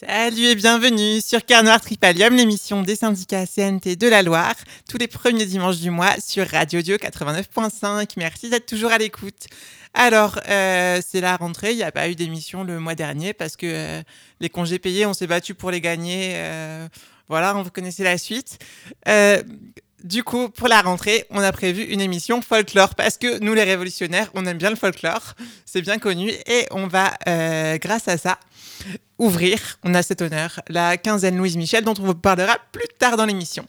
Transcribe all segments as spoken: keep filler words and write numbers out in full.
Salut et bienvenue sur Cœur Noir Tripalium, l'émission des syndicats C N T de la Loire, tous les premiers dimanches du mois sur Radio Dio quatre-vingt-neuf virgule cinq. Merci d'être toujours à l'écoute. Alors, euh, c'est la rentrée, il n'y a pas eu d'émission le mois dernier parce que euh, les congés payés, on s'est battu pour les gagner. Euh, voilà, vous connaissez la suite. Euh, du coup, pour la rentrée, on a prévu une émission folklore parce que nous, les révolutionnaires, on aime bien le folklore, c'est bien connu et on va, euh, grâce à ça, ouvrir, on a cet honneur, la quinzaine Louise Michel dont on vous parlera plus tard dans l'émission.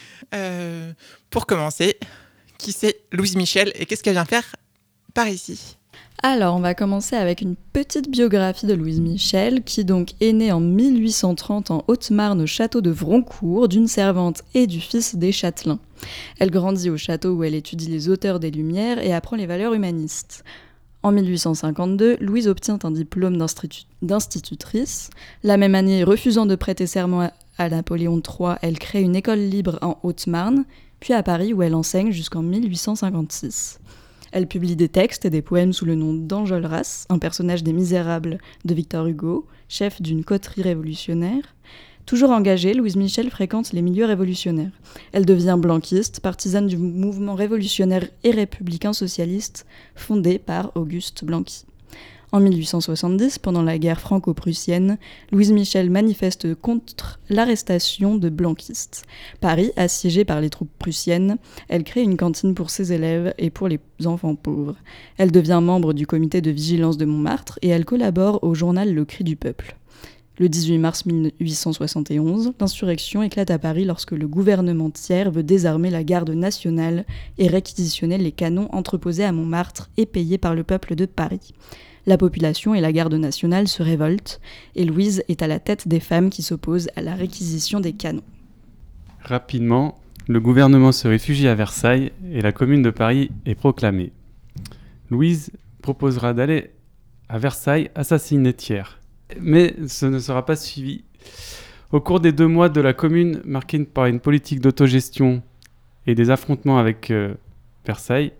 Euh, pour commencer, qui c'est Louise Michel et qu'est-ce qu'elle vient faire par ici ? Alors, on va commencer avec une petite biographie de Louise Michel, qui donc est née en mille huit cent trente en Haute-Marne au château de Vroncourt, d'une servante et du fils des châtelains. Elle grandit au château où elle étudie les auteurs des Lumières et apprend les valeurs humanistes. En mille huit cent cinquante-deux, Louise obtient un diplôme d'institu- d'institutrice. La même année, refusant de prêter serment à Napoléon trois, elle crée une école libre en Haute-Marne, puis à Paris où elle enseigne jusqu'en mille huit cent cinquante-six. Elle publie des textes et des poèmes sous le nom d'Enjolras, un personnage des Misérables de Victor Hugo, chef d'une coterie révolutionnaire. Toujours engagée, Louise Michel fréquente les milieux révolutionnaires. Elle devient blanquiste, partisane du mouvement révolutionnaire et républicain socialiste fondé par Auguste Blanqui. En mille huit cent soixante-dix, pendant la guerre franco-prussienne, Louise Michel manifeste contre l'arrestation de blanquistes. Paris, assiégé par les troupes prussiennes, elle crée une cantine pour ses élèves et pour les enfants pauvres. Elle devient membre du comité de vigilance de Montmartre et elle collabore au journal Le Cri du Peuple. Le dix-huit mars mille huit cent soixante et onze, l'insurrection éclate à Paris lorsque le gouvernement Thiers veut désarmer la garde nationale et réquisitionner les canons entreposés à Montmartre et payés par le peuple de Paris. La population et la garde nationale se révoltent et Louise est à la tête des femmes qui s'opposent à la réquisition des canons. Rapidement, le gouvernement se réfugie à Versailles et la commune de Paris est proclamée. Louise proposera d'aller à Versailles assassiner Thiers. Mais ce ne sera pas suivi. Au cours des deux mois de la commune, marquée par une politique d'autogestion et des affrontements avec euh, Versailles,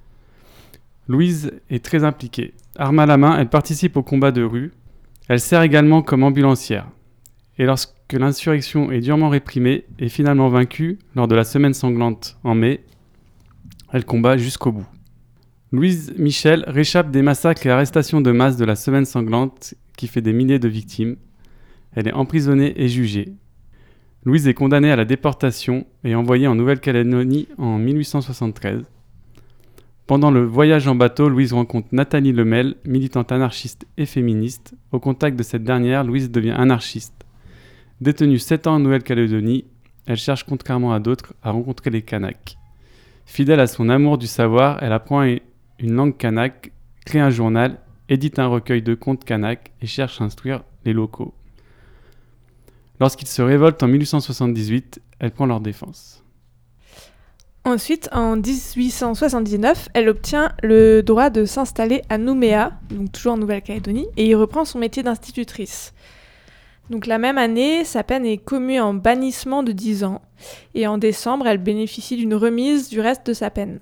Louise est très impliquée. Arme à la main, elle participe aux combats de rue. Elle sert également comme ambulancière. Et lorsque l'insurrection est durement réprimée et finalement vaincue lors de la semaine sanglante en mai, elle combat jusqu'au bout. Louise Michel réchappe des massacres et arrestations de masse de la semaine sanglante qui fait des milliers de victimes. Elle est emprisonnée et jugée. Louise est condamnée à la déportation et envoyée en Nouvelle-Calédonie en mille huit cent soixante-treize. Pendant le voyage en bateau, Louise rencontre Nathalie Lemel, militante anarchiste et féministe. Au contact de cette dernière, Louise devient anarchiste. Détenue sept ans en Nouvelle-Calédonie, elle cherche, contrairement à d'autres, à rencontrer les Kanaks. Fidèle à son amour du savoir, elle apprend une langue kanak, crée un journal, édite un recueil de contes kanak et cherche à instruire les locaux. Lorsqu'ils se révoltent en mille huit cent soixante-dix-huit, elle prend leur défense. Ensuite, en dix-huit cent soixante-dix-neuf, elle obtient le droit de s'installer à Nouméa, donc toujours en Nouvelle-Calédonie, et y reprend son métier d'institutrice. Donc la même année, sa peine est commue en bannissement de dix ans, et en décembre, elle bénéficie d'une remise du reste de sa peine.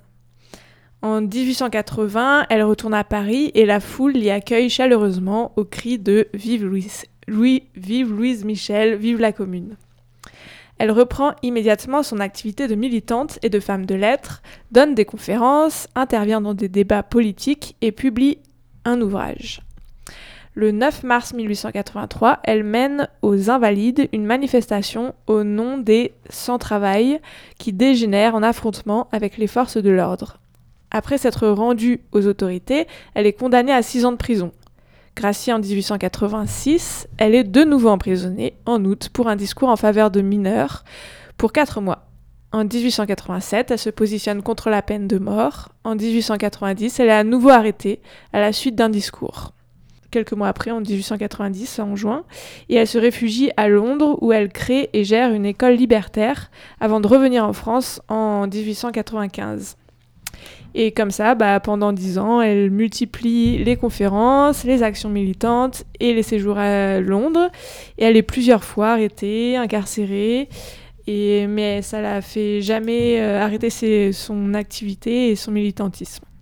En dix-huit cent quatre-vingts, elle retourne à Paris et la foule l'y accueille chaleureusement au cri de « Vive Louise, Louis, vive Louise Michel, vive la Commune ». Elle reprend immédiatement son activité de militante et de femme de lettres, donne des conférences, intervient dans des débats politiques et publie un ouvrage. Le neuf mars mille huit cent quatre-vingt-trois, elle mène aux Invalides une manifestation au nom des sans-travail qui dégénère en affrontement avec les forces de l'ordre. Après s'être rendue aux autorités, elle est condamnée à six ans de prison. Graciée en dix-huit cent quatre-vingt-six, elle est de nouveau emprisonnée en août pour un discours en faveur de mineurs pour quatre mois. En dix-huit cent quatre-vingt-sept, elle se positionne contre la peine de mort. En dix-huit cent quatre-vingt-dix, elle est à nouveau arrêtée à la suite d'un discours. Quelques mois après, en dix-huit cent quatre-vingt-dix, en juin, et elle se réfugie à Londres où elle crée et gère une école libertaire avant de revenir en France en dix-huit cent quatre-vingt-quinze. Et comme ça, bah, pendant dix ans, elle multiplie les conférences, les actions militantes et les séjours à Londres. Et elle est plusieurs fois arrêtée, incarcérée, et, mais ça ne l'a fait jamais euh, arrêter ses, son activité et son militantisme.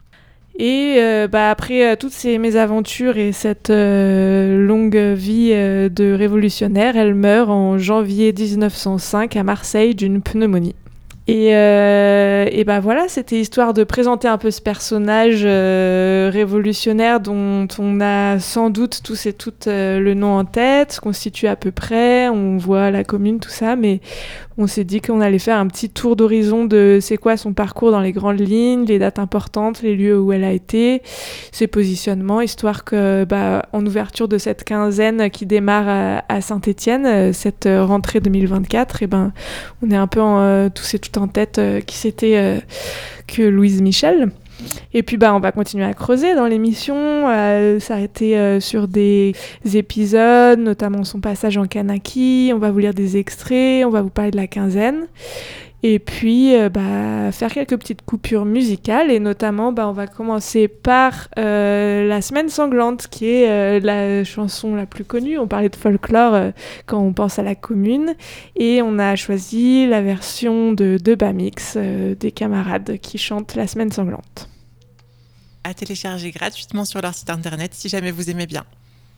Et euh, bah, après euh, toutes ces mésaventures et cette euh, longue vie euh, de révolutionnaire, elle meurt en janvier dix-neuf cent cinq à Marseille d'une pneumonie. Et, euh, et bah voilà, c'était histoire de présenter un peu ce personnage euh, révolutionnaire dont on a sans doute tous et toutes euh, le nom en tête, constitué à peu près, on voit la commune, tout ça, mais on s'est dit qu'on allait faire un petit tour d'horizon de c'est quoi son parcours dans les grandes lignes, les dates importantes, les lieux où elle a été, ses positionnements, histoire que bah, en ouverture de cette quinzaine qui démarre à, à Saint-Étienne, cette rentrée deux mille vingt-quatre, et ben on est un peu en, euh, tous et toutes en tête euh, qui c'était euh, que Louise Michel. Et puis bah on va continuer à creuser dans l'émission, euh, s'arrêter euh, sur des épisodes, notamment son passage en Kanaki, on va vous lire des extraits, on va vous parler de la quinzaine. Et puis euh, bah, faire quelques petites coupures musicales, et notamment bah, on va commencer par euh, La Semaine Sanglante, qui est euh, la chanson la plus connue. On parlait de folklore euh, quand on pense à la commune, et on a choisi la version de, de Bamix, euh, des camarades qui chantent La Semaine Sanglante. À télécharger gratuitement sur leur site internet si jamais vous aimez bien.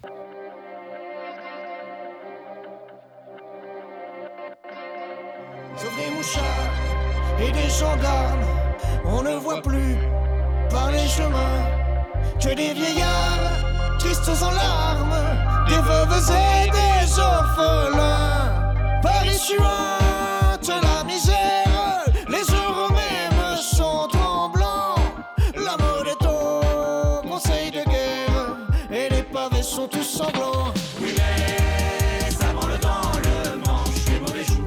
Sauf des mouchards et des gendarmes, on ne voit plus par les chemins que des vieillards tristes en larmes, des veuves et des orphelins. Paris suinte la misère, les heureux même sont tremblants. La mode est au conseil de guerre et les pavés sont tous sanglants. Oui mais ça branle dans le manche, les mauvais joues.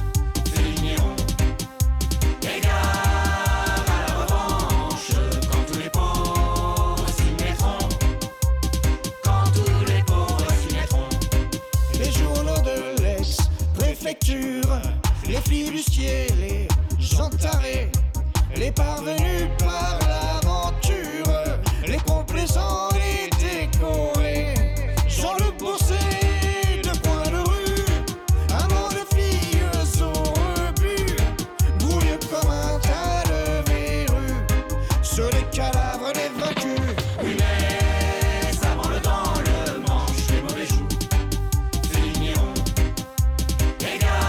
Les flibustiers, les gens tarés, les parvenus par l'aventure, les complaisants, les décorés, Jean le boursier de point de rue, amant de filles au rebut, brouilleux comme un tas de verrues, sur les cadavres des vaincus. Oui mais ça branle dans le manche, les mauvais joues, c'est l'ignorant. Les gars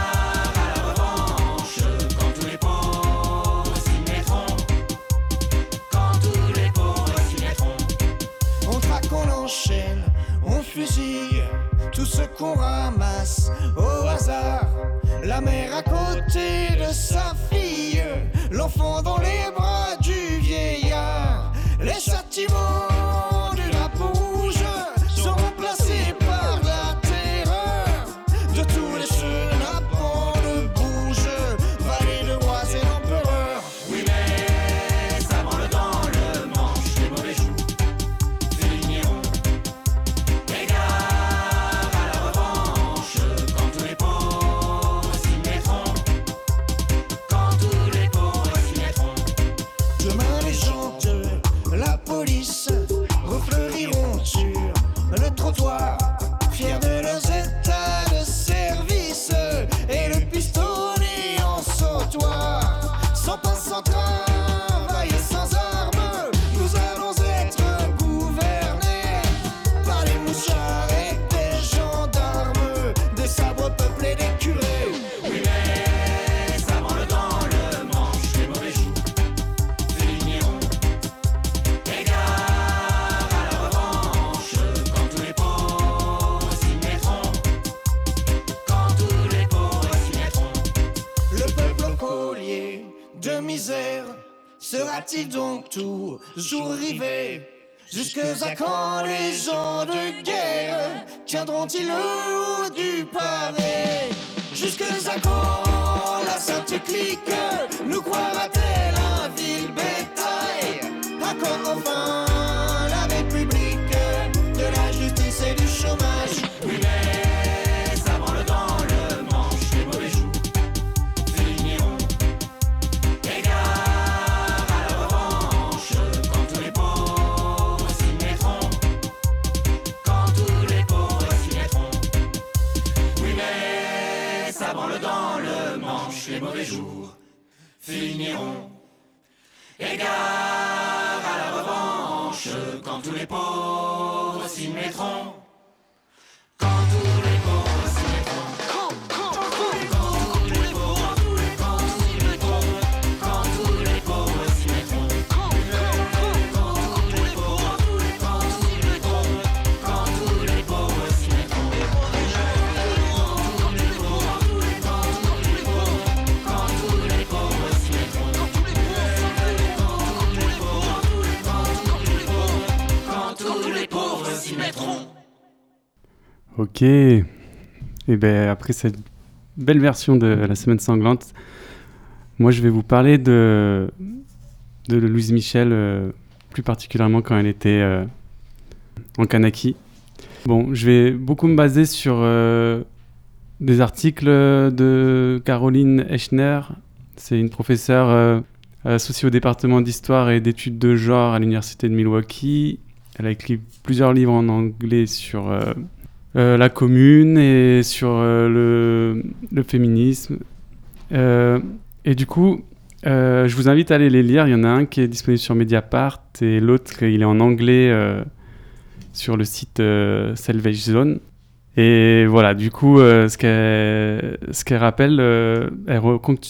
tout ce qu'on ramasse au hasard, la mère à côté de sa fille, l'enfant dans les bras du vieillard. Les châtiments du drapeau rouge sont remplacés par la terreur de tous les chenapans de bouge, vallée de rois et d'empereurs. Oui mais ça branle dans le manche, les mauvais joues, c'est l'ignorant. Fiers de leurs états de service et le pistonné en sautoir, sans passe, sans travail et sans armes, nous allons être gouvernés par les mouchards et des gendarmes, des sabres peuplés des curés. Oui mais ça branle dans le manche, les mauvais joues, c'est l'ignorant. Les gars de misère, sera-t-il donc toujours rivé? Jusque à quand les gens de guerre tiendront-ils le haut du pavé? Jusque à quand la sainte clique nous croira-t-elle un vil bétail? À quand enfin la République de la justice et du chômage? Oui mais ça branle dans le manche, les mauvais joues, c'est l'ignorant. Dans le manche, les mauvais jours finiront. Égard à la dimanche, quand tous les pauvres s'y mettront. Quand tous les pauvres s'y mettront. Quand, quand, quand, quand tous les pauvres, tous les pauvres s'y mettront. Quand tous les pauvres s'y mettront. Quand, quand, quand tous les pauvres, tous les pauvres s'y mettront. Quand tous les pauvres s'y mettront. Quand tous les pauvres, tous les pauvres, quand tous les pauvres, quand tous les pauvres s'y mettront. Quand tous les pauvres, tous les pauvres, quand tous les pauvres, quand tous les pauvres s'y mettront. Ok. Et ben après cette belle version de la Semaine sanglante, moi je vais vous parler de, de Louise Michel, euh, plus particulièrement quand elle était euh, en Kanaki. Bon, je vais beaucoup me baser sur euh, des articles de Caroline Echner. C'est une professeure euh, associée au département d'histoire et d'études de genre à l'université de Milwaukee. Elle a écrit plusieurs livres en anglais sur euh, Euh, la commune et sur euh, le, le féminisme. Euh, et du coup, euh, je vous invite à aller les lire. Il y en a un qui est disponible sur Mediapart et l'autre, il est en anglais euh, sur le site euh, Salvage Zone. Et voilà, du coup, euh, ce qu'elle, ce qu'elle rappelle, euh, elle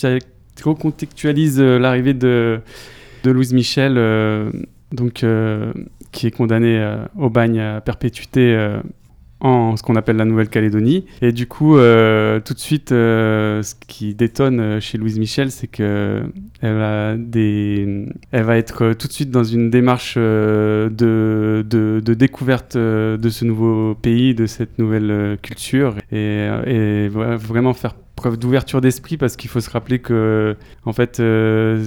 recontextualise euh, l'arrivée de, de Louise Michel, euh, donc, euh, qui est condamnée euh, au bagne à perpétuité euh, en ce qu'on appelle la Nouvelle-Calédonie. Et du coup, euh, tout de suite, euh, ce qui détonne chez Louise Michel, c'est que elle a des, elle va être tout de suite dans une démarche euh, de, de, de découverte de ce nouveau pays, de cette nouvelle culture, et, et vraiment faire preuve d'ouverture d'esprit, parce qu'il faut se rappeler que, en fait, euh,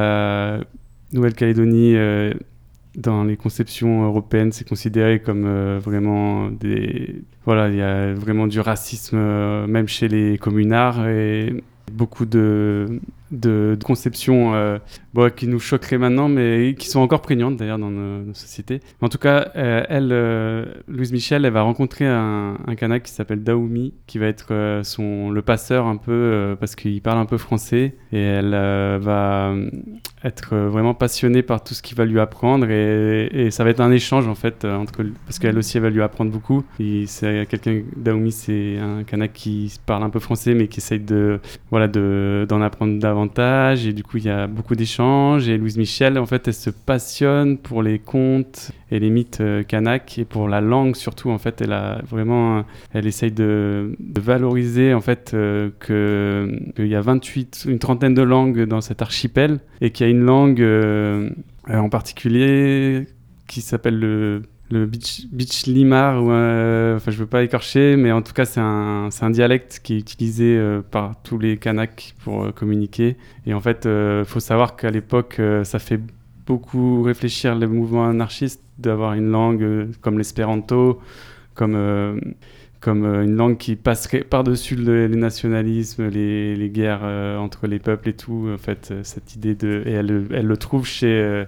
la Nouvelle-Calédonie euh, dans les conceptions européennes, c'est considéré comme euh, vraiment des... Voilà, il y a vraiment du racisme, euh, même chez les communards, et beaucoup de, de, de conceptions euh, bon, qui nous choqueraient maintenant, mais qui sont encore prégnantes d'ailleurs dans nos, nos sociétés. En tout cas, euh, elle, euh, Louise Michel, elle va rencontrer un, un Kanak qui s'appelle Daoumi, qui va être euh, son, le passeur un peu, euh, parce qu'il parle un peu français, et elle euh, va être vraiment passionnée par tout ce qu'il va lui apprendre, et, et ça va être un échange en fait, entre, parce qu'elle aussi elle va lui apprendre beaucoup. Et c'est quelqu'un, Daoumi, c'est un Kanak qui parle un peu français, mais qui essaye de, voilà, de, d'en apprendre davantage, et du coup il y a beaucoup d'échanges. Et Louise Michel, en fait, elle se passionne pour les contes et les mythes euh, kanak, et pour la langue surtout. En fait, elle a vraiment, elle essaye de, de valoriser en fait euh, que qu'il y a vingt-huit, une trentaine de langues dans cet archipel, et qu'il y a une langue euh, en particulier qui s'appelle le le Beach, Beach Limar, ou euh, enfin je veux pas écorcher, mais en tout cas c'est un, c'est un dialecte qui est utilisé euh, par tous les Kanaks pour euh, communiquer. Et en fait, il euh, faut savoir qu'à l'époque, euh, ça fait beaucoup réfléchir les mouvements anarchistes d'avoir une langue euh, comme l'espéranto, comme, euh, comme euh, une langue qui passerait par-dessus le, les nationalismes, les, les guerres euh, entre les peuples et tout. En fait, euh, cette idée de... Et elle, elle le trouve chez... Euh,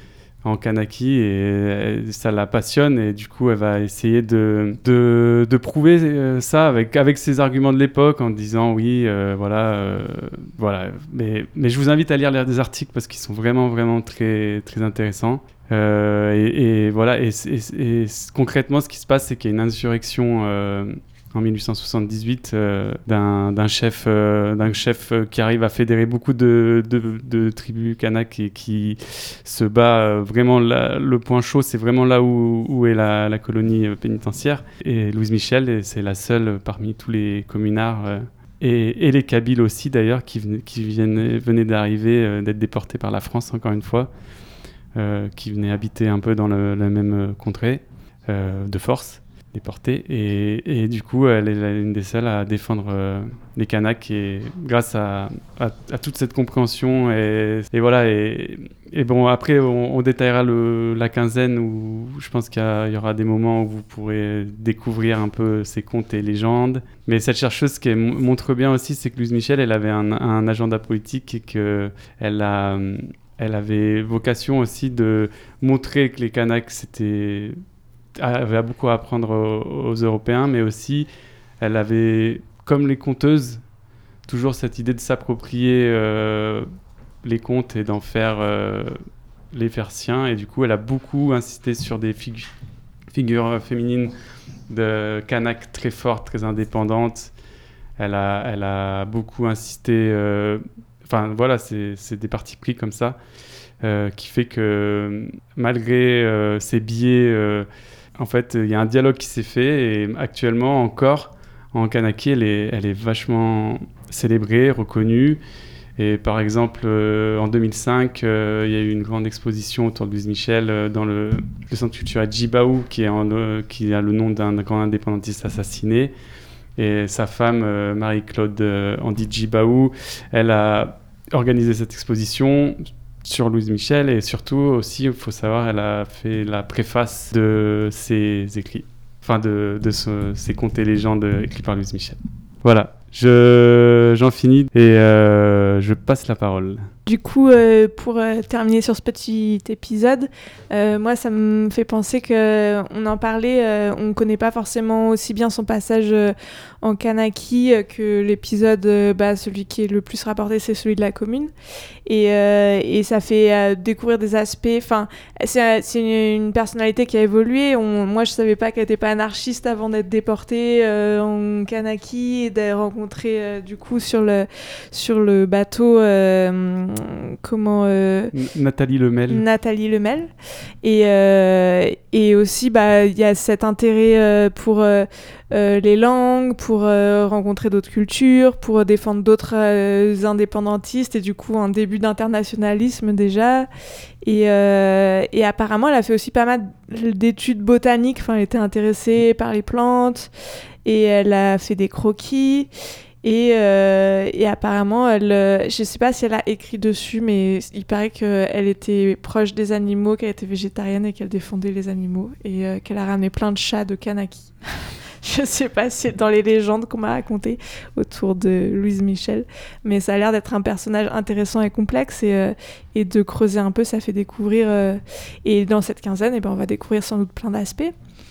en Kanaki, et ça la passionne, et du coup elle va essayer de, de, de prouver euh, ça avec, avec ses arguments de l'époque, en disant oui, euh, voilà, euh, voilà. Mais, mais je vous invite à lire, lire des articles, parce qu'ils sont vraiment, vraiment très, très intéressants. Euh, et, et voilà, et, et, et concrètement ce qui se passe, c'est qu'il y a une insurrection euh, en dix-huit cent soixante-dix-huit euh, d'un, d'un, chef, euh, d'un chef qui arrive à fédérer beaucoup de, de, de tribus kanak, et qui se bat euh, vraiment là, le point chaud, c'est vraiment là où, où est la, la colonie pénitentiaire. Et Louise Michel, c'est la seule parmi tous les communards, euh, et, et les Kabyles aussi d'ailleurs, qui, ven, qui viennent, venaient d'arriver, euh, d'être déportés par la France encore une fois, euh, qui venaient habiter un peu dans le, la même contrée euh, de force. Déportée, et, et du coup elle est une des seules à défendre euh, les Kanaks, et grâce à, à, à toute cette compréhension, et, et voilà, et, et bon après on, on détaillera le, la quinzaine, où je pense qu'il y, a, il y aura des moments où vous pourrez découvrir un peu ces contes et légendes. Mais cette chercheuse, ce qui montre bien aussi, c'est que Louise Michel, elle avait un, un agenda politique, et qu'elle a, elle avait vocation aussi de montrer que les Kanaks c'était avait beaucoup à apprendre aux, aux Européens, mais aussi elle avait, comme les conteuses, toujours cette idée de s'approprier euh, les contes, et d'en faire euh, les faire siens. Et du coup, elle a beaucoup insisté sur des figu- figures féminines de Kanak très fortes, très indépendantes. Elle a, elle a beaucoup insisté... Euh, enfin, voilà, c'est, c'est des partis pris comme ça, euh, qui fait que malgré euh, ces biais, euh, en fait, il y a un dialogue qui s'est fait. Et actuellement, encore, en Kanaki, elle est, elle est vachement célébrée, reconnue. Et par exemple, euh, en deux mille cinq, euh, il y a eu une grande exposition autour de Louise Michel euh, dans le, le centre culturel Djibaou, qui, est en, euh, qui a le nom d'un grand indépendantiste assassiné. Et sa femme, euh, Marie-Claude euh, Andy Djibaou, elle a organisé cette exposition sur Louise Michel. Et surtout aussi, il faut savoir, elle a fait la préface de ses écrits, enfin de, de ce, ses contes et légendes écrits par Louise Michel. Voilà. Je, j'en finis et euh, je passe la parole. Du coup, euh, pour euh, terminer sur ce petit épisode, euh, moi, ça me fait penser qu'on en parlait, euh, on ne connaît pas forcément aussi bien son passage euh, en Kanaki euh, que l'épisode, euh, bah, celui qui est le plus rapporté, c'est celui de la commune. Et, euh, et ça fait euh, découvrir des aspects... Enfin, c'est, c'est une, une personnalité qui a évolué. On, moi, je ne savais pas qu'elle n'était pas anarchiste avant d'être déportée euh, en Kanaki et d'être rencontrée, euh, du coup, sur le, sur le bateau... Euh, comment euh, Nathalie Lemel. Nathalie Lemel et euh, et aussi bah il y a cet intérêt euh, pour euh, euh, les langues, pour euh, rencontrer d'autres cultures, pour défendre d'autres euh, indépendantistes et du coup un début d'internationalisme déjà et euh, et apparemment elle a fait aussi pas mal d'études botaniques, enfin elle était intéressée par les plantes et elle a fait des croquis. Et, euh, et apparemment, elle, euh, je ne sais pas si elle a écrit dessus, mais il paraît qu'elle était proche des animaux, qu'elle était végétarienne et qu'elle défendait les animaux. Et euh, qu'elle a ramené plein de chats de Kanaki. Je ne sais pas si c'est dans les légendes qu'on m'a racontées autour de Louise Michel. Mais ça a l'air d'être un personnage intéressant et complexe. Et, euh, et de creuser un peu, ça fait découvrir... Euh, et dans cette quinzaine, eh ben, on va découvrir sans doute plein d'aspects.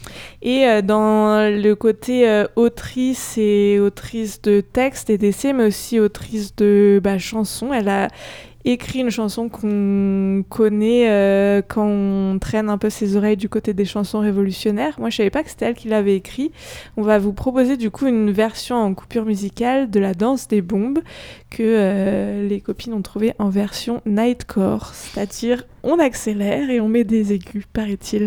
Et euh, dans le côté euh, autrice et autrice de textes et d'essais, mais aussi autrice de bah, chansons, elle a écrit une chanson qu'on connaît euh, quand on traîne un peu ses oreilles du côté des chansons révolutionnaires. Moi, je savais pas que c'était elle qui l'avait écrit. On va vous proposer du coup une version en coupure musicale de la danse des bombes que euh, les copines ont trouvée en version nightcore, c'est-à-dire on accélère et on met des aigus, paraît-il.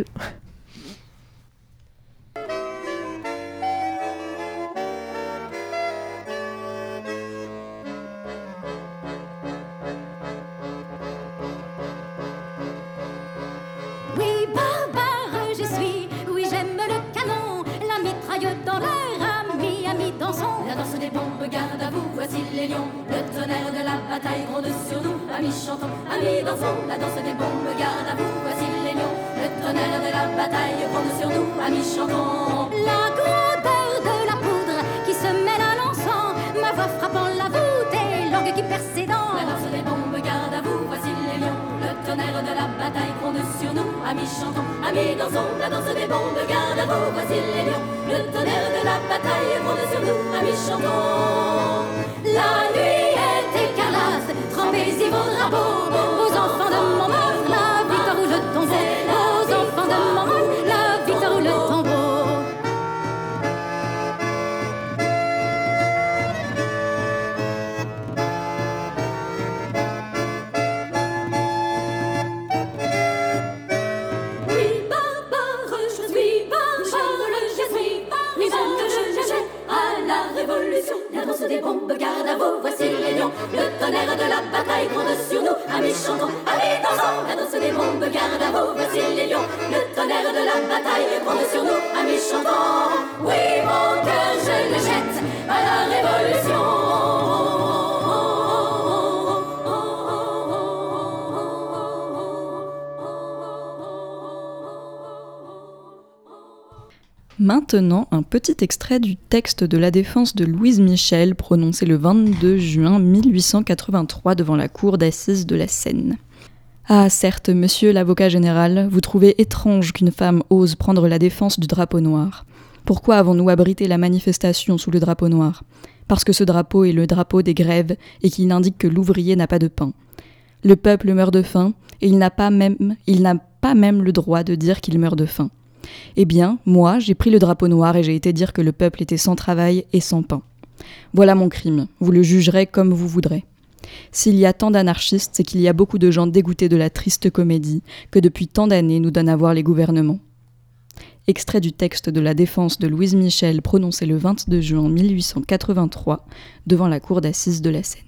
Garde à vous, voici les lions. Le tonnerre de la bataille gronde sur nous. Amis chantons, amis dansons, la danse des bombes. Garde à vous, voici les lions. Le tonnerre de la bataille gronde sur nous. Amis chantons. La grandeur de la poudre qui se mêle à l'encens. Ma voix frappant la voûte et l'orgue qui perce ses dents. La danse des bombes, garde à vous, voici les lions. Le tonnerre de la bataille gronde sur nous. Amis chantons, amis dansons, la danse des bombes. Garde à vous, voici les lions. Le tonnerre de la bataille gronde sur nous. Amis chantons. La nuit est écarlate, trempez-y vos drapeaux. Aux enfants de mon meurtre, la victoire ou le tombeau. Aux enfants de mon meurtre, la victoire ou le tombeau. Oui, barbare, je suis barbare, je suis barbare, je jette à la révolution. La danse des bombes, garde à vous, voici les lions. Le tonnerre de la bataille gronde sur nous. Amis chantons, amis dansons, la danse des bombes, garde à vous, voici les lions. Le tonnerre de la bataille gronde sur nous. Amis chantons, oui mon cœur je le jette à la révolution. Maintenant, un petit extrait du texte de la défense de Louise Michel, prononcé le vingt-deux juin mille huit cent quatre-vingt-trois devant la cour d'assises de la Seine. Ah, certes, monsieur l'avocat général, vous trouvez étrange qu'une femme ose prendre la défense du drapeau noir. Pourquoi avons-nous abrité la manifestation sous le drapeau noir ? Parce que ce drapeau est le drapeau des grèves et qu'il indique que l'ouvrier n'a pas de pain. Le peuple meurt de faim, et il n'a pas même, il n'a pas même le droit de dire qu'il meurt de faim. Eh bien, moi, j'ai pris le drapeau noir et j'ai été dire que le peuple était sans travail et sans pain. Voilà mon crime, vous le jugerez comme vous voudrez. S'il y a tant d'anarchistes, c'est qu'il y a beaucoup de gens dégoûtés de la triste comédie que depuis tant d'années nous donnent à voir les gouvernements. Extrait du texte de la défense de Louise Michel prononcé le vingt-deux juin mille huit cent quatre-vingt-trois devant la cour d'assises de la Seine.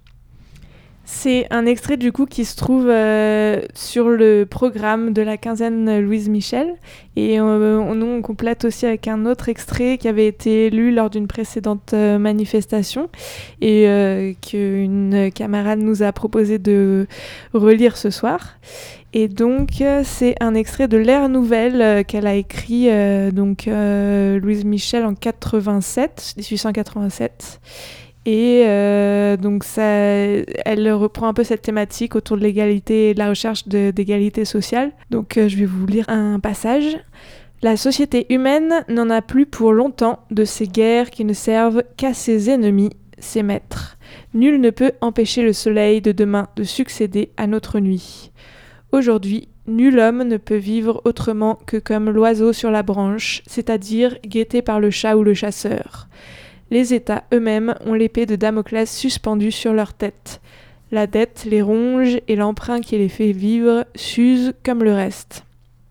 C'est un extrait du coup qui se trouve euh, sur le programme de la quinzaine Louise Michel et euh, on, on complète aussi avec un autre extrait qui avait été lu lors d'une précédente euh, manifestation et euh, qu'une camarade nous a proposé de relire ce soir. Et donc euh, c'est un extrait de l'ère nouvelle euh, qu'elle a écrit euh, donc euh, Louise Michel en quatre-vingt-sept, dix-huit cent quatre-vingt-sept. Et euh, donc ça, elle reprend un peu cette thématique autour de l'égalité et de la recherche de, d'égalité sociale. Donc euh, je vais vous lire un passage. La société humaine n'en a plus pour longtemps de ces guerres qui ne servent qu'à ses ennemis, ses maîtres. Nul ne peut empêcher le soleil de demain de succéder à notre nuit. Aujourd'hui, nul homme ne peut vivre autrement que comme l'oiseau sur la branche, c'est-à-dire guetté par le chat ou le chasseur. Les États eux-mêmes ont l'épée de Damoclès suspendue sur leur tête. La dette les ronge et l'emprunt qui les fait vivre s'use comme le reste.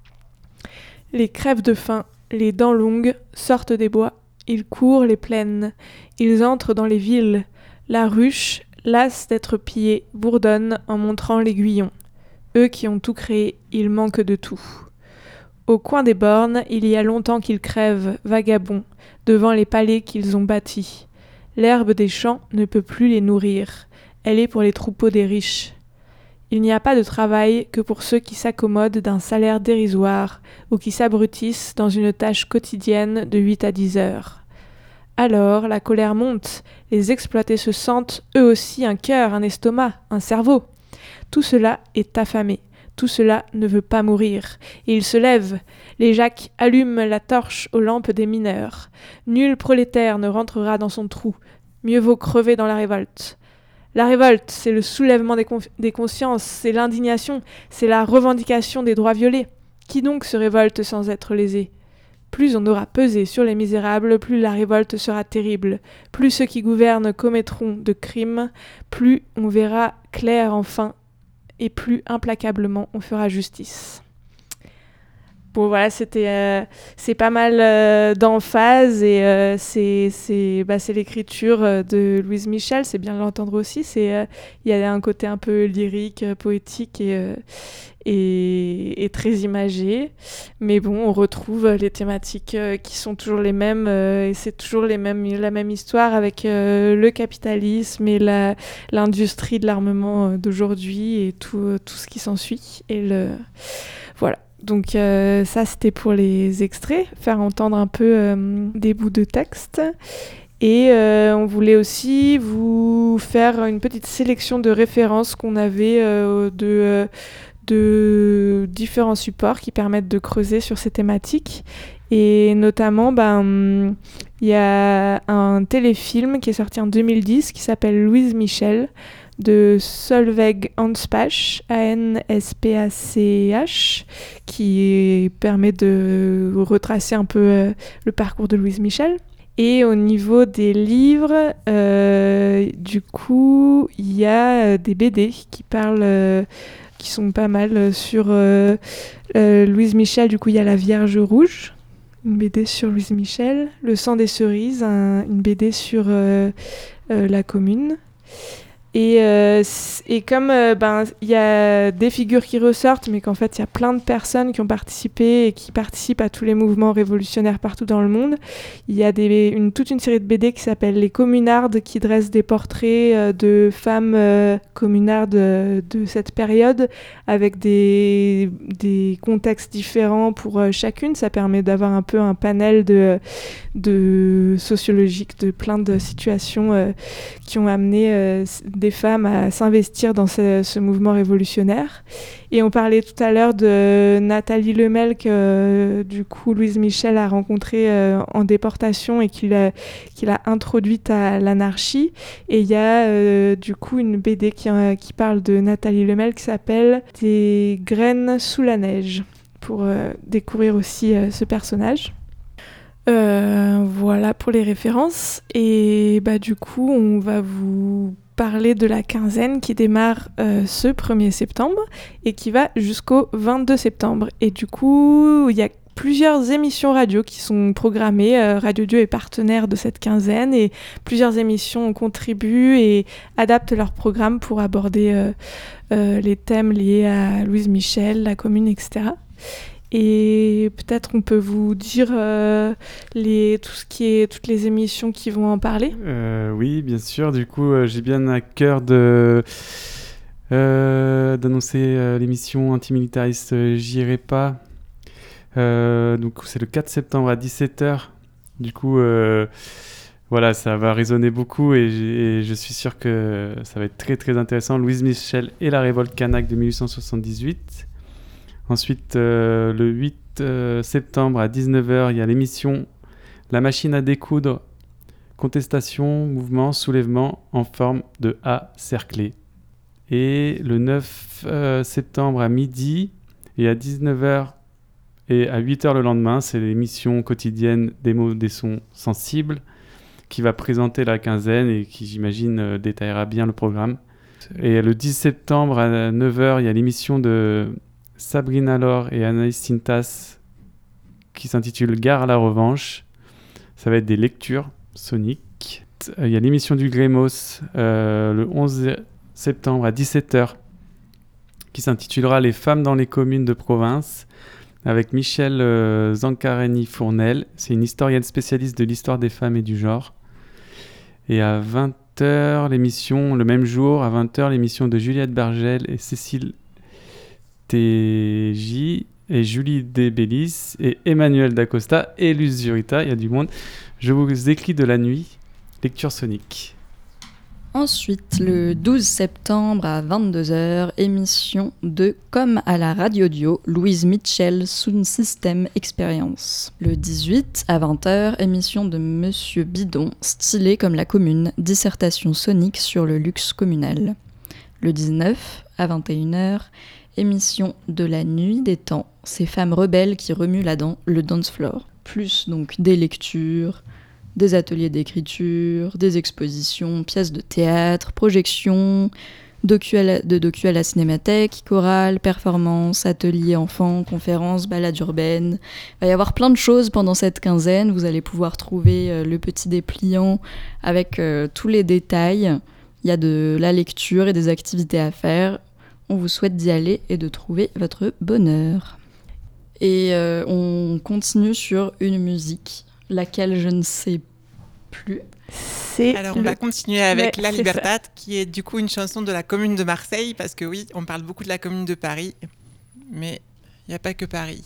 Les crèvent de faim, les dents longues, sortent des bois. Ils courent les plaines. Ils entrent dans les villes. La ruche, lasse d'être pillée, bourdonne en montrant l'aiguillon. Eux qui ont tout créé, ils manquent de tout. Au coin des bornes, il y a longtemps qu'ils crèvent, vagabonds, devant les palais qu'ils ont bâtis. L'herbe des champs ne peut plus les nourrir. Elle est pour les troupeaux des riches. Il n'y a pas de travail que pour ceux qui s'accommodent d'un salaire dérisoire ou qui s'abrutissent dans une tâche quotidienne de huit à dix heures. Alors, la colère monte, les exploités se sentent eux aussi un cœur, un estomac, un cerveau. Tout cela est affamé. Tout cela ne veut pas mourir. Et ils se lèvent. Les Jacques allument la torche aux lampes des mineurs. Nul prolétaire ne rentrera dans son trou. Mieux vaut crever dans la révolte. La révolte, c'est le soulèvement des, conf- des consciences, c'est l'indignation, c'est la revendication des droits violés. Qui donc se révolte sans être lésé ? Plus on aura pesé sur les misérables, plus la révolte sera terrible. Plus ceux qui gouvernent commettront de crimes, plus on verra clair enfin, et plus implacablement on fera justice. Bon voilà, c'était euh, c'est pas mal euh, d'emphase et euh, c'est c'est bah, c'est l'écriture euh, de Louise Michel, c'est bien de l'entendre aussi. C'est il euh, y a un côté un peu lyrique, euh, poétique et euh, et, et très imagé. Mais bon, on retrouve les thématiques euh, qui sont toujours les mêmes euh, et c'est toujours les mêmes la même histoire avec euh, le capitalisme et la l'industrie de l'armement euh, d'aujourd'hui et tout euh, tout ce qui s'ensuit et le voilà. Donc euh, ça, c'était pour les extraits, faire entendre un peu euh, des bouts de texte. Et euh, on voulait aussi vous faire une petite sélection de références qu'on avait euh, de, euh, de différents supports qui permettent de creuser sur ces thématiques. Et notamment, ben, il y a un téléfilm qui est sorti en deux mille dix qui s'appelle Louise Michel, de Solveig Anspach, A N S P A C H, qui permet de retracer un peu euh, le parcours de Louise Michel. Et au niveau des livres, euh, du coup, il y a des B D qui parlent, euh, qui sont pas mal sur euh, euh, Louise Michel. Du coup, il y a La Vierge Rouge, une B D sur Louise Michel, Le sang des cerises, un, une B D sur euh, euh, la Commune. Et, euh, et comme euh, ben, y a des figures qui ressortent, mais qu'en fait il y a plein de personnes qui ont participé et qui participent à tous les mouvements révolutionnaires partout dans le monde, il y a des, une, toute une série de B D qui s'appelle Les Communardes, qui dressent des portraits euh, de femmes euh, communardes euh, de cette période, avec des, des contextes différents pour euh, chacune. Ça permet d'avoir un peu un panel de, de sociologique de plein de situations euh, qui ont amené euh, des des femmes à s'investir dans ce, ce mouvement révolutionnaire. Et on parlait tout à l'heure de Nathalie Lemel que euh, du coup Louise Michel a rencontrée euh, en déportation et qu'il a, qu'il a introduite à l'anarchie. Et il y a euh, du coup une B D qui, euh, qui parle de Nathalie Lemel qui s'appelle « Des graines sous la neige » pour euh, découvrir aussi euh, ce personnage. Euh, voilà pour les références. Et bah, du coup, on va vous parler de la quinzaine qui démarre euh, ce premier septembre et qui va jusqu'au vingt-deux septembre. Et du coup, il y a plusieurs émissions radio qui sont programmées. Euh, Radio Dieu est partenaire de cette quinzaine et plusieurs émissions contribuent et adaptent leur programme pour aborder euh, euh, les thèmes liés à Louise Michel, la commune, et cetera. Et peut-être on peut vous dire euh, les, tout ce qui est, toutes les émissions qui vont en parler. Euh, oui, bien sûr. Du coup, euh, j'ai bien à cœur de, euh, d'annoncer euh, l'émission antimilitariste euh, J'irai pas. Euh, donc, c'est le quatre septembre à dix-sept heures. Du coup, euh, voilà, ça va résonner beaucoup et, et je suis sûr que ça va être très très intéressant. Louise Michel et la révolte kanak de mille huit cent soixante-dix-huit. Ensuite, euh, le huit euh, septembre à dix-neuf heures, il y a l'émission La machine à découdre, contestation, mouvement, soulèvement en forme de A cerclé. Et le neuf euh, septembre à midi et à dix-neuf heures et à huit heures le lendemain, c'est l'émission quotidienne des mots, des sons sensibles qui va présenter la quinzaine et qui, j'imagine, euh, détaillera bien le programme. Et le dix septembre à neuf heures, il y a l'émission de Sabrina Laure et Anaïs Sintas qui s'intitule Gare à la revanche. Ça va être des lectures soniques. Il y a l'émission du Grémos euh, le onze septembre à dix-sept heures qui s'intitulera Les femmes dans les communes de province avec Michel euh, Zancareni-Fournel. C'est une historienne spécialiste de l'histoire des femmes et du genre. Et à vingt heures, l'émission, le même jour, à vingt heures, l'émission de Juliette Bergel et Cécile T J et Julie Debellis et Emmanuel Dacosta et Luz Zurita, il y a du monde. Je vous écris de la nuit, lecture sonique. Ensuite, le douze septembre à vingt-deux heures, émission de Comme à la Radio Dio, Louise Michel, Sound System Experience. Le dix-huit à vingt heures, émission de Monsieur Bidon, stylé comme la commune, dissertation sonique sur le luxe communal. Le dix-neuf à vingt et une heures, émission de la nuit des temps, ces femmes rebelles qui remuent la dan- le dance floor. Plus donc des lectures, des ateliers d'écriture, des expositions, pièces de théâtre, projections, docu à la, de docu à la cinémathèque, chorale, performances, ateliers enfants, conférences, balades urbaines. Il va y avoir plein de choses pendant cette quinzaine. Vous allez pouvoir trouver euh, le petit dépliant avec euh, tous les détails. Il y a de la lecture et des activités à faire. On vous souhaite d'y aller et de trouver votre bonheur. Et euh, on continue sur une musique, laquelle je ne sais plus. C'est Alors, le... on va continuer avec Ouais, La c'est Libertad, qui est du coup une chanson de la commune de Marseille, parce que oui, on parle beaucoup de la commune de Paris, mais il n'y a pas que Paris.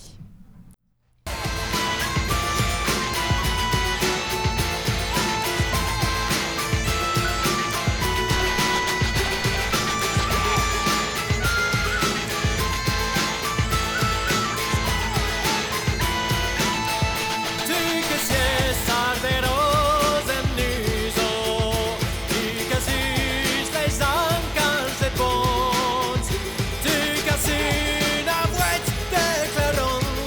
Una vuelta de clarón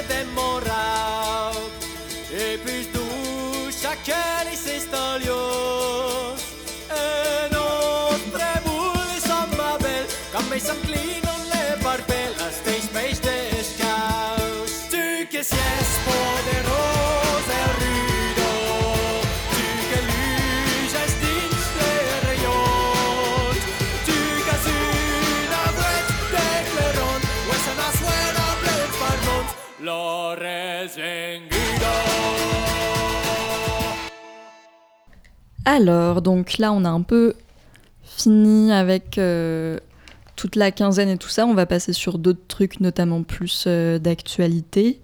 demorat. Et puis tu chacun ses stolios. Et notre boule s'en va belle, comme ils s'inclinent les barbellas des space des scouts. Tu que sies poderoso e rudo, tu que luges dins les rayons, tu que una wet de claron, o es una suena bled farmont, lo resenguido. Alors, donc là, on a un peu fini avec euh, toute la quinzaine et tout ça. On va passer sur d'autres trucs, notamment plus euh, d'actualité.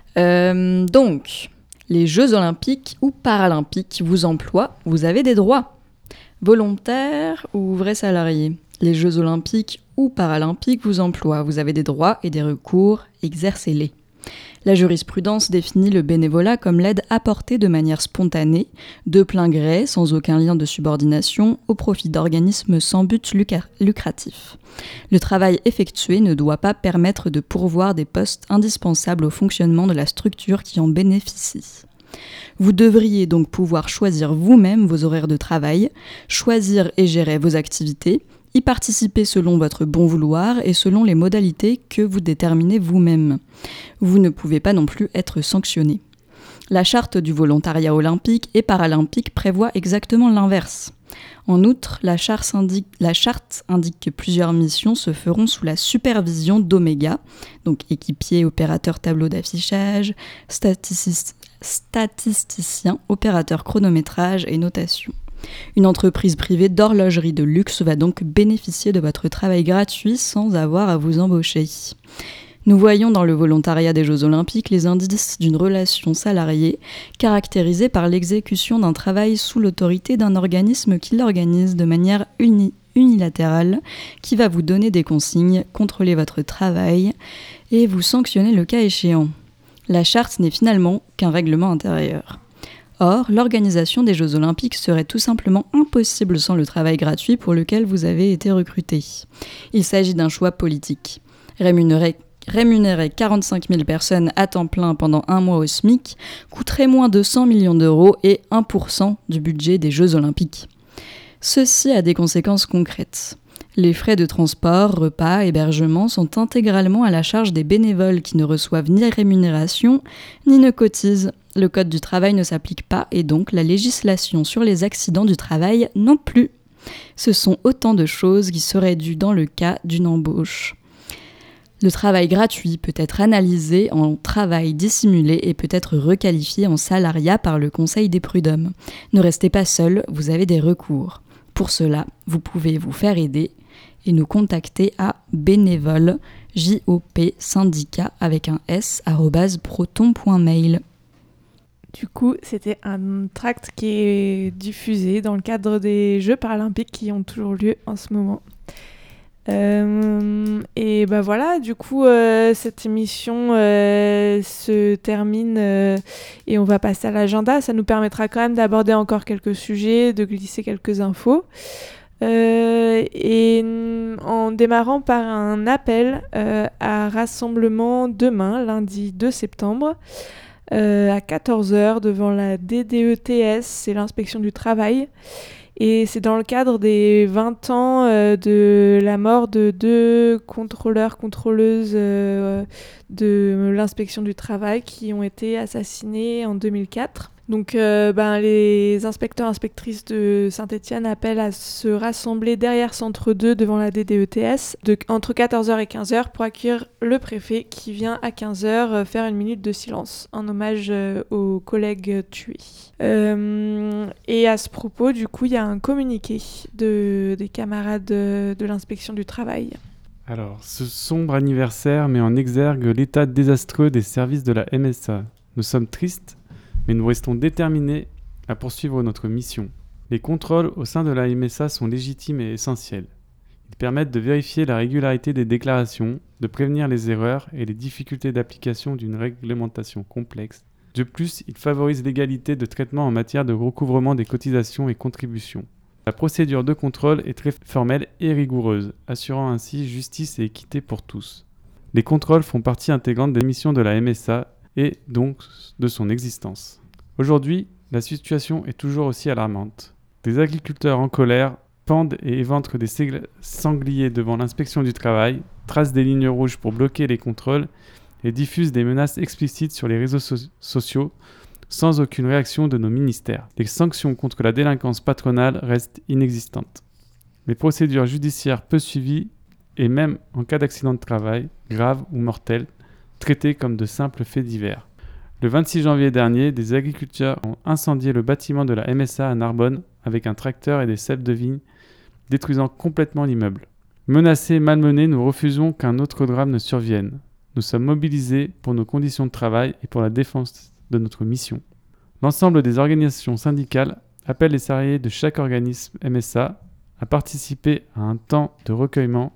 Euh, donc, les Jeux Olympiques ou Paralympiques vous emploient, vous avez des droits. Volontaires ou vrais salariés. Les Jeux Olympiques ou Paralympiques vous emploient, vous avez des droits et des recours, exercez-les. La jurisprudence définit le bénévolat comme l'aide apportée de manière spontanée, de plein gré, sans aucun lien de subordination, au profit d'organismes sans but lucratif. Le travail effectué ne doit pas permettre de pourvoir des postes indispensables au fonctionnement de la structure qui en bénéficie. Vous devriez donc pouvoir choisir vous-même vos horaires de travail, choisir et gérer vos activités, y participer selon votre bon vouloir et selon les modalités que vous déterminez vous-même. Vous ne pouvez pas non plus être sanctionné. La charte du volontariat olympique et paralympique prévoit exactement l'inverse. En outre, la charte indique, la charte indique que plusieurs missions se feront sous la supervision d'Omega, donc équipier, opérateur tableau d'affichage, statisticien, statisticien, opérateur chronométrage et notation. Une entreprise privée d'horlogerie de luxe va donc bénéficier de votre travail gratuit sans avoir à vous embaucher. Nous voyons dans le volontariat des Jeux Olympiques les indices d'une relation salariée caractérisée par l'exécution d'un travail sous l'autorité d'un organisme qui l'organise de manière uni- unilatérale, qui va vous donner des consignes, contrôler votre travail et vous sanctionner le cas échéant. La charte n'est finalement qu'un règlement intérieur. Or, l'organisation des Jeux Olympiques serait tout simplement impossible sans le travail gratuit pour lequel vous avez été recruté. Il s'agit d'un choix politique. Rémunérer, rémunérer quarante-cinq mille personnes à temps plein pendant un mois au SMIC coûterait moins de cent millions d'euros et un pour cent du budget des Jeux Olympiques. Ceci a des conséquences concrètes. Les frais de transport, repas, hébergement sont intégralement à la charge des bénévoles qui ne reçoivent ni rémunération ni ne cotisent. Le code du travail ne s'applique pas et donc la législation sur les accidents du travail non plus. Ce sont autant de choses qui seraient dues dans le cas d'une embauche. Le travail gratuit peut être analysé en travail dissimulé et peut être requalifié en salariat par le Conseil des prud'hommes. Ne restez pas seul, vous avez des recours. Pour cela, vous pouvez vous faire aider et nous contacter à bénévole, J O P, syndicat avec un S, arobase proton point mail. Du coup, c'était un tract qui est diffusé dans le cadre des Jeux paralympiques qui ont toujours lieu en ce moment. Euh, et ben voilà, du coup, euh, cette émission euh, se termine euh, et on va passer à l'agenda. Ça nous permettra quand même d'aborder encore quelques sujets, de glisser quelques infos. Euh, et en démarrant par un appel euh, à rassemblement demain, lundi deux septembre, euh, à quatorze heures devant la D D E T S, c'est l'inspection du travail. Et c'est dans le cadre des vingt ans euh, de la mort de deux contrôleurs, contrôleuses euh, de l'inspection du travail qui ont été assassinés en deux mille quatre. Donc euh, ben, les inspecteurs inspectrices de Saint-Étienne appellent à se rassembler derrière Centre deux devant la D D E T S de, entre quatorze heures et quinze heures pour accueillir le préfet qui vient à quinze heures euh, faire une minute de silence en hommage euh, aux collègues tués. Euh, et à ce propos, du coup, il y a un communiqué de, des camarades de, de l'inspection du travail. Alors, ce sombre anniversaire met en exergue l'état désastreux des services de la M S A. Nous sommes tristes, mais nous restons déterminés à poursuivre notre mission. Les contrôles au sein de la M S A sont légitimes et essentiels. Ils permettent de vérifier la régularité des déclarations, de prévenir les erreurs et les difficultés d'application d'une réglementation complexe. De plus, ils favorisent l'égalité de traitement en matière de recouvrement des cotisations et contributions. La procédure de contrôle est très formelle et rigoureuse, assurant ainsi justice et équité pour tous. Les contrôles font partie intégrante des missions de la M S A et donc de son existence. Aujourd'hui, la situation est toujours aussi alarmante. Des agriculteurs en colère pendent et éventrent des sangliers devant l'inspection du travail, tracent des lignes rouges pour bloquer les contrôles et diffusent des menaces explicites sur les réseaux so- sociaux sans aucune réaction de nos ministères. Les sanctions contre la délinquance patronale restent inexistantes. Les procédures judiciaires peu suivies et même en cas d'accident de travail, grave ou mortel, traités comme de simples faits divers. Le vingt-six janvier dernier, des agriculteurs ont incendié le bâtiment de la M S A à Narbonne avec un tracteur et des ceps de vigne, détruisant complètement l'immeuble. Menacés et malmenés, nous refusons qu'un autre drame ne survienne. Nous sommes mobilisés pour nos conditions de travail et pour la défense de notre mission. L'ensemble des organisations syndicales appellent les salariés de chaque organisme M S A à participer à un temps de recueillement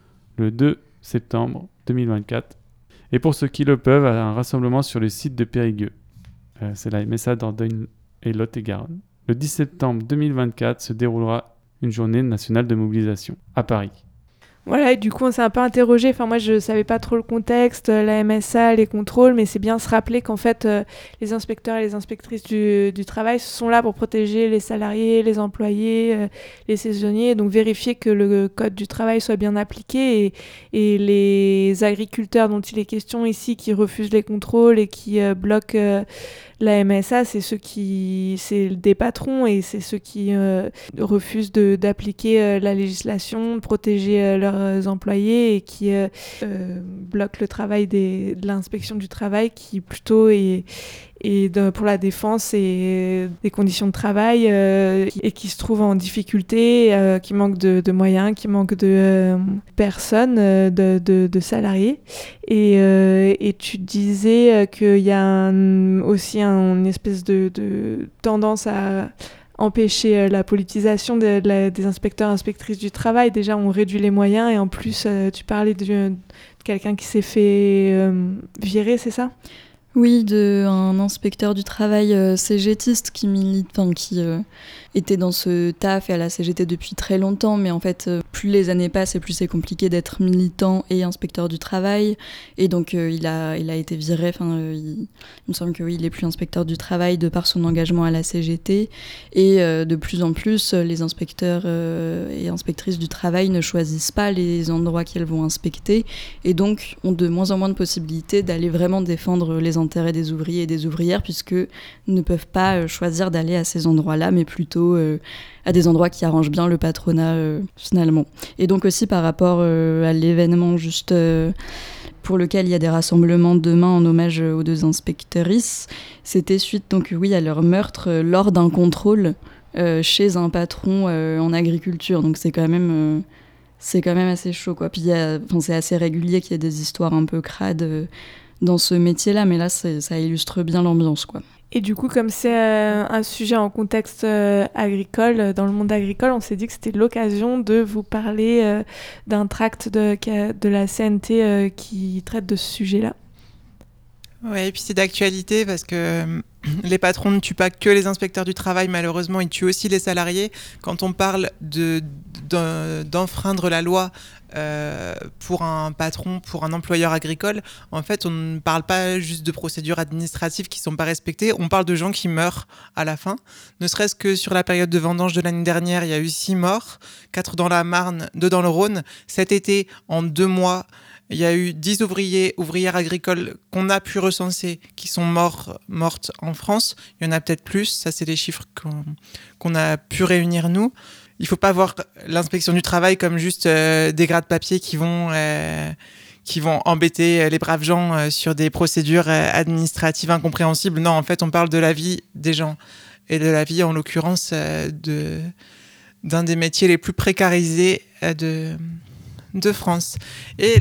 le deux septembre deux mille vingt-quatre et pour ceux qui le peuvent à un rassemblement sur le site de Périgueux. Euh, c'est la M S A d'Ordogne et Lot-et-Garonne. Le dix septembre deux mille vingt-quatre se déroulera une journée nationale de mobilisation à Paris. Voilà, et du coup, on s'est un peu interrogé. Enfin, moi, je savais pas trop le contexte, la M S A, les contrôles, mais c'est bien se rappeler qu'en fait, euh, les inspecteurs et les inspectrices du, du travail sont là pour protéger les salariés, les employés, euh, les saisonniers, donc vérifier que le code du travail soit bien appliqué. Et, et les agriculteurs dont il est question ici, qui refusent les contrôles et qui euh, bloquent euh, la M S A, c'est ceux qui, c'est des patrons et c'est ceux qui euh, refusent de, d'appliquer euh, la législation, de protéger euh, leurs employés et qui euh, euh, bloquent le travail des, de l'inspection du travail qui plutôt est, est de, pour la défense et des conditions de travail euh, et qui se trouvent en difficulté, euh, qui manquent de, de moyens, qui manquent de euh, personnes, euh, de, de, de salariés. Et, euh, et tu disais euh, qu'il y a un, aussi un, une espèce de, de tendance à empêcher euh, la politisation de, de la, des inspecteurs et inspectrices du travail. Déjà, on réduit les moyens et en plus, euh, tu parlais de, de quelqu'un qui s'est fait euh, virer, c'est ça ? Oui, d'un inspecteur du travail euh, cégétiste qui milite, enfin, qui euh, était dans ce taf et à la C G T depuis très longtemps, mais en fait, euh, plus les années passent et plus c'est compliqué d'être militant et inspecteur du travail. Et donc, euh, il, a, il a été viré, enfin, euh, il, il me semble que oui, il est plus inspecteur du travail de par son engagement à la C G T. Et euh, de plus en plus, les inspecteurs euh, et inspectrices du travail ne choisissent pas les endroits qu'elles vont inspecter et donc ont de moins en moins de possibilités d'aller vraiment défendre les intérêts des ouvriers et des ouvrières puisque ne peuvent pas euh, choisir d'aller à ces endroits-là, mais plutôt euh, à des endroits qui arrangent bien le patronat euh, finalement. Et donc aussi par rapport euh, à l'événement juste euh, pour lequel il y a des rassemblements demain en hommage aux deux inspectrices, c'était suite donc oui à leur meurtre euh, lors d'un contrôle euh, chez un patron euh, en agriculture. Donc c'est quand même euh, c'est quand même assez chaud quoi. Puis il y a, enfin c'est assez régulier qu'il y ait des histoires un peu crades euh, dans ce métier-là, mais là, c'est, ça illustre bien l'ambiance, quoi. Et du coup, comme c'est euh, un sujet en contexte euh, agricole, dans le monde agricole, on s'est dit que c'était l'occasion de vous parler euh, d'un tract de, de la C N T euh, qui traite de ce sujet-là. Ouais, et puis c'est d'actualité parce que euh, les patrons ne tuent pas que les inspecteurs du travail, malheureusement, ils tuent aussi les salariés. Quand on parle de, de, d'enfreindre la loi euh, pour un patron, pour un employeur agricole, en fait, on ne parle pas juste de procédures administratives qui ne sont pas respectées, on parle de gens qui meurent à la fin. Ne serait-ce que sur la période de vendange de l'année dernière, il y a eu six morts, quatre dans la Marne, deux dans le Rhône. Cet été, en deux mois, il y a eu dix ouvriers, ouvrières agricoles qu'on a pu recenser qui sont morts, mortes en France. Il y en a peut-être plus, ça c'est les chiffres qu'on, qu'on a pu réunir nous. Il ne faut pas voir l'inspection du travail comme juste euh, des gras de papier qui vont, euh, qui vont embêter les braves gens euh, sur des procédures euh, administratives incompréhensibles. Non, en fait, on parle de la vie des gens et de la vie, en l'occurrence, euh, de, d'un des métiers les plus précarisés euh, de... de France. Et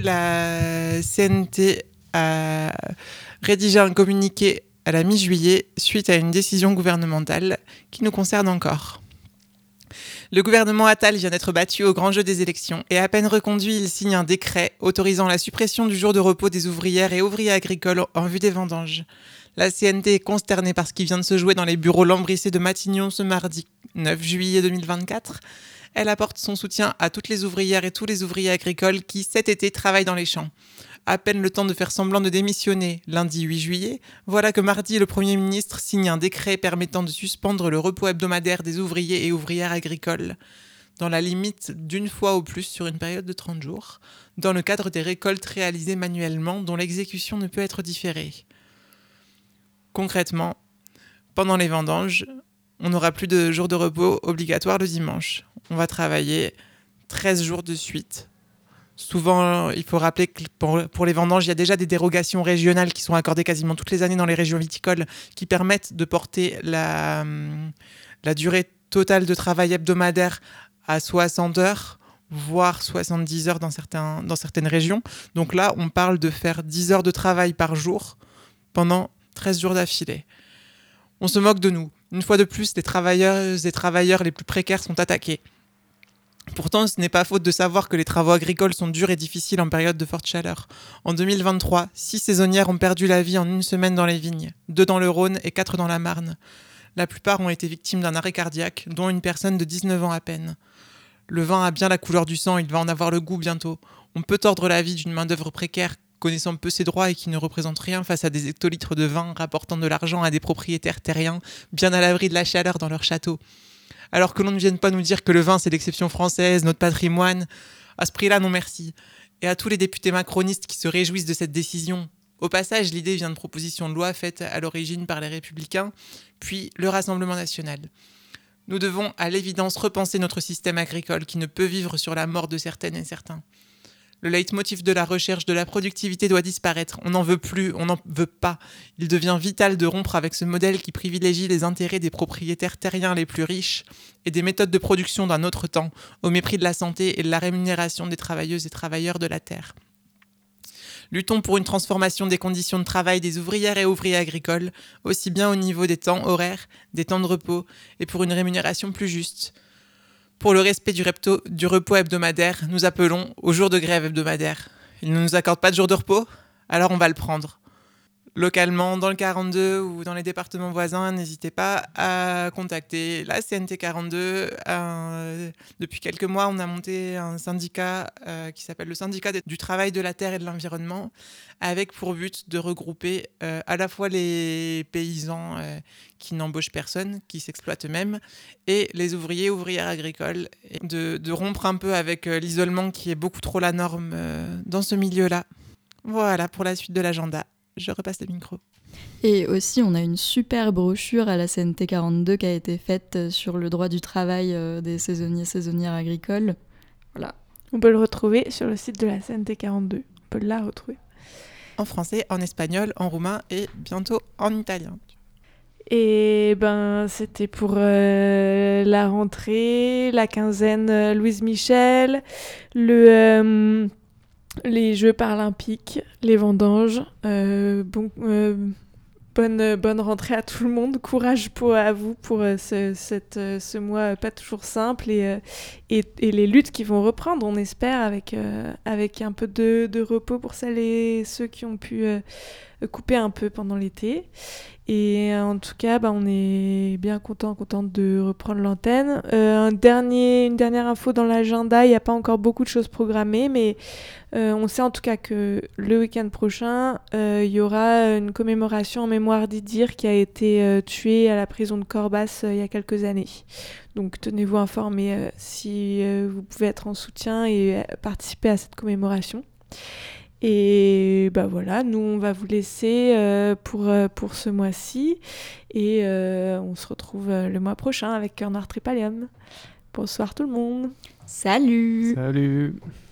la C N T a rédigé un communiqué à la mi-juillet suite à une décision gouvernementale qui nous concerne encore. Le gouvernement Attal vient d'être battu au grand jeu des élections et à peine reconduit, il signe un décret autorisant la suppression du jour de repos des ouvrières et ouvriers agricoles en vue des vendanges. La C N T est consternée par ce qui vient de se jouer dans les bureaux lambrissés de Matignon ce mardi neuf juillet deux mille vingt-quatre. Elle apporte son soutien à toutes les ouvrières et tous les ouvriers agricoles qui, cet été, travaillent dans les champs. À peine le temps de faire semblant de démissionner, lundi huit juillet, voilà que mardi, le Premier ministre signe un décret permettant de suspendre le repos hebdomadaire des ouvriers et ouvrières agricoles, dans la limite d'une fois au plus sur une période de trente jours, dans le cadre des récoltes réalisées manuellement dont l'exécution ne peut être différée. Concrètement, pendant les vendanges, on n'aura plus de jours de repos obligatoires le dimanche. On va travailler treize jours de suite. Souvent, il faut rappeler que pour les vendanges, il y a déjà des dérogations régionales qui sont accordées quasiment toutes les années dans les régions viticoles qui permettent de porter la, la durée totale de travail hebdomadaire à soixante heures, voire soixante-dix heures dans, certains, dans certaines régions. Donc là, on parle de faire dix heures de travail par jour pendant treize jours d'affilée. On se moque de nous. Une fois de plus, les travailleuses et travailleurs les plus précaires sont attaqués. Pourtant, ce n'est pas faute de savoir que les travaux agricoles sont durs et difficiles en période de forte chaleur. En deux mille vingt-trois, six saisonnières ont perdu la vie en une semaine dans les vignes, deux dans le Rhône et quatre dans la Marne. La plupart ont été victimes d'un arrêt cardiaque, dont une personne de dix-neuf ans à peine. Le vin a bien la couleur du sang, il va en avoir le goût bientôt. On peut tordre la vie d'une main-d'œuvre précaire, connaissant peu ses droits et qui ne représente rien face à des hectolitres de vin rapportant de l'argent à des propriétaires terriens, bien à l'abri de la chaleur dans leur château. Alors que l'on ne vienne pas nous dire que le vin c'est l'exception française, notre patrimoine, à ce prix-là non merci. Et à tous les députés macronistes qui se réjouissent de cette décision. Au passage, l'idée vient de propositions de loi faites à l'origine par les Républicains, puis le Rassemblement national. Nous devons à l'évidence repenser notre système agricole qui ne peut vivre sur la mort de certaines et certains. Le leitmotiv de la recherche de la productivité doit disparaître. On n'en veut plus, on n'en veut pas. Il devient vital de rompre avec ce modèle qui privilégie les intérêts des propriétaires terriens les plus riches et des méthodes de production d'un autre temps, au mépris de la santé et de la rémunération des travailleuses et travailleurs de la terre. Luttons pour une transformation des conditions de travail des ouvrières et ouvriers agricoles, aussi bien au niveau des temps horaires, des temps de repos, et pour une rémunération plus juste. Pour le respect du, repto, du repos hebdomadaire, nous appelons au jour de grève hebdomadaire. Ils ne nous accordent pas de jour de repos ? Alors on va le prendre. Localement, dans le quarante-deux ou dans les départements voisins, n'hésitez pas à contacter la C N T quarante-deux. Euh, depuis quelques mois, on a monté un syndicat euh, qui s'appelle le syndicat du travail de la terre et de l'environnement, avec pour but de regrouper euh, à la fois les paysans euh, qui n'embauchent personne, qui s'exploitent eux-mêmes, et les ouvriers, ouvrières agricoles, et de, de rompre un peu avec euh, l'isolement qui est beaucoup trop la norme euh, dans ce milieu-là. Voilà pour la suite de l'agenda. Je repasse le micro. Et aussi, on a une super brochure à la C N T quarante-deux qui a été faite sur le droit du travail des saisonniers saisonnières agricoles. Voilà. On peut le retrouver sur le site de la C N T quarante-deux. On peut la retrouver. En français, en espagnol, en roumain et bientôt en italien. Et ben, c'était pour euh, la rentrée, la quinzaine euh, Louise Michel, le... Euh, les Jeux paralympiques, les vendanges. Euh, bon, euh, bonne, bonne rentrée à tout le monde. Courage pour, à vous pour euh, ce, cette, euh, ce mois pas toujours simple et, euh, et, et les luttes qui vont reprendre, on espère, avec, euh, avec un peu de, de repos pour celles et ceux qui ont pu euh, couper un peu pendant l'été. Et en tout cas, bah, on est bien content, contente de reprendre l'antenne. Euh, un dernier, une dernière info dans l'agenda, il n'y a pas encore beaucoup de choses programmées, mais euh, on sait en tout cas que le week-end prochain, euh, il y aura une commémoration en mémoire d'Idir qui a été euh, tué à la prison de Corbas euh, il y a quelques années. Donc tenez-vous informés euh, si euh, vous pouvez être en soutien et participer à cette commémoration. Et bah voilà, nous on va vous laisser euh, pour, euh, pour ce mois-ci et euh, on se retrouve euh, le mois prochain avec Corner Tripalium. Bonsoir tout le monde. Salut. Salut.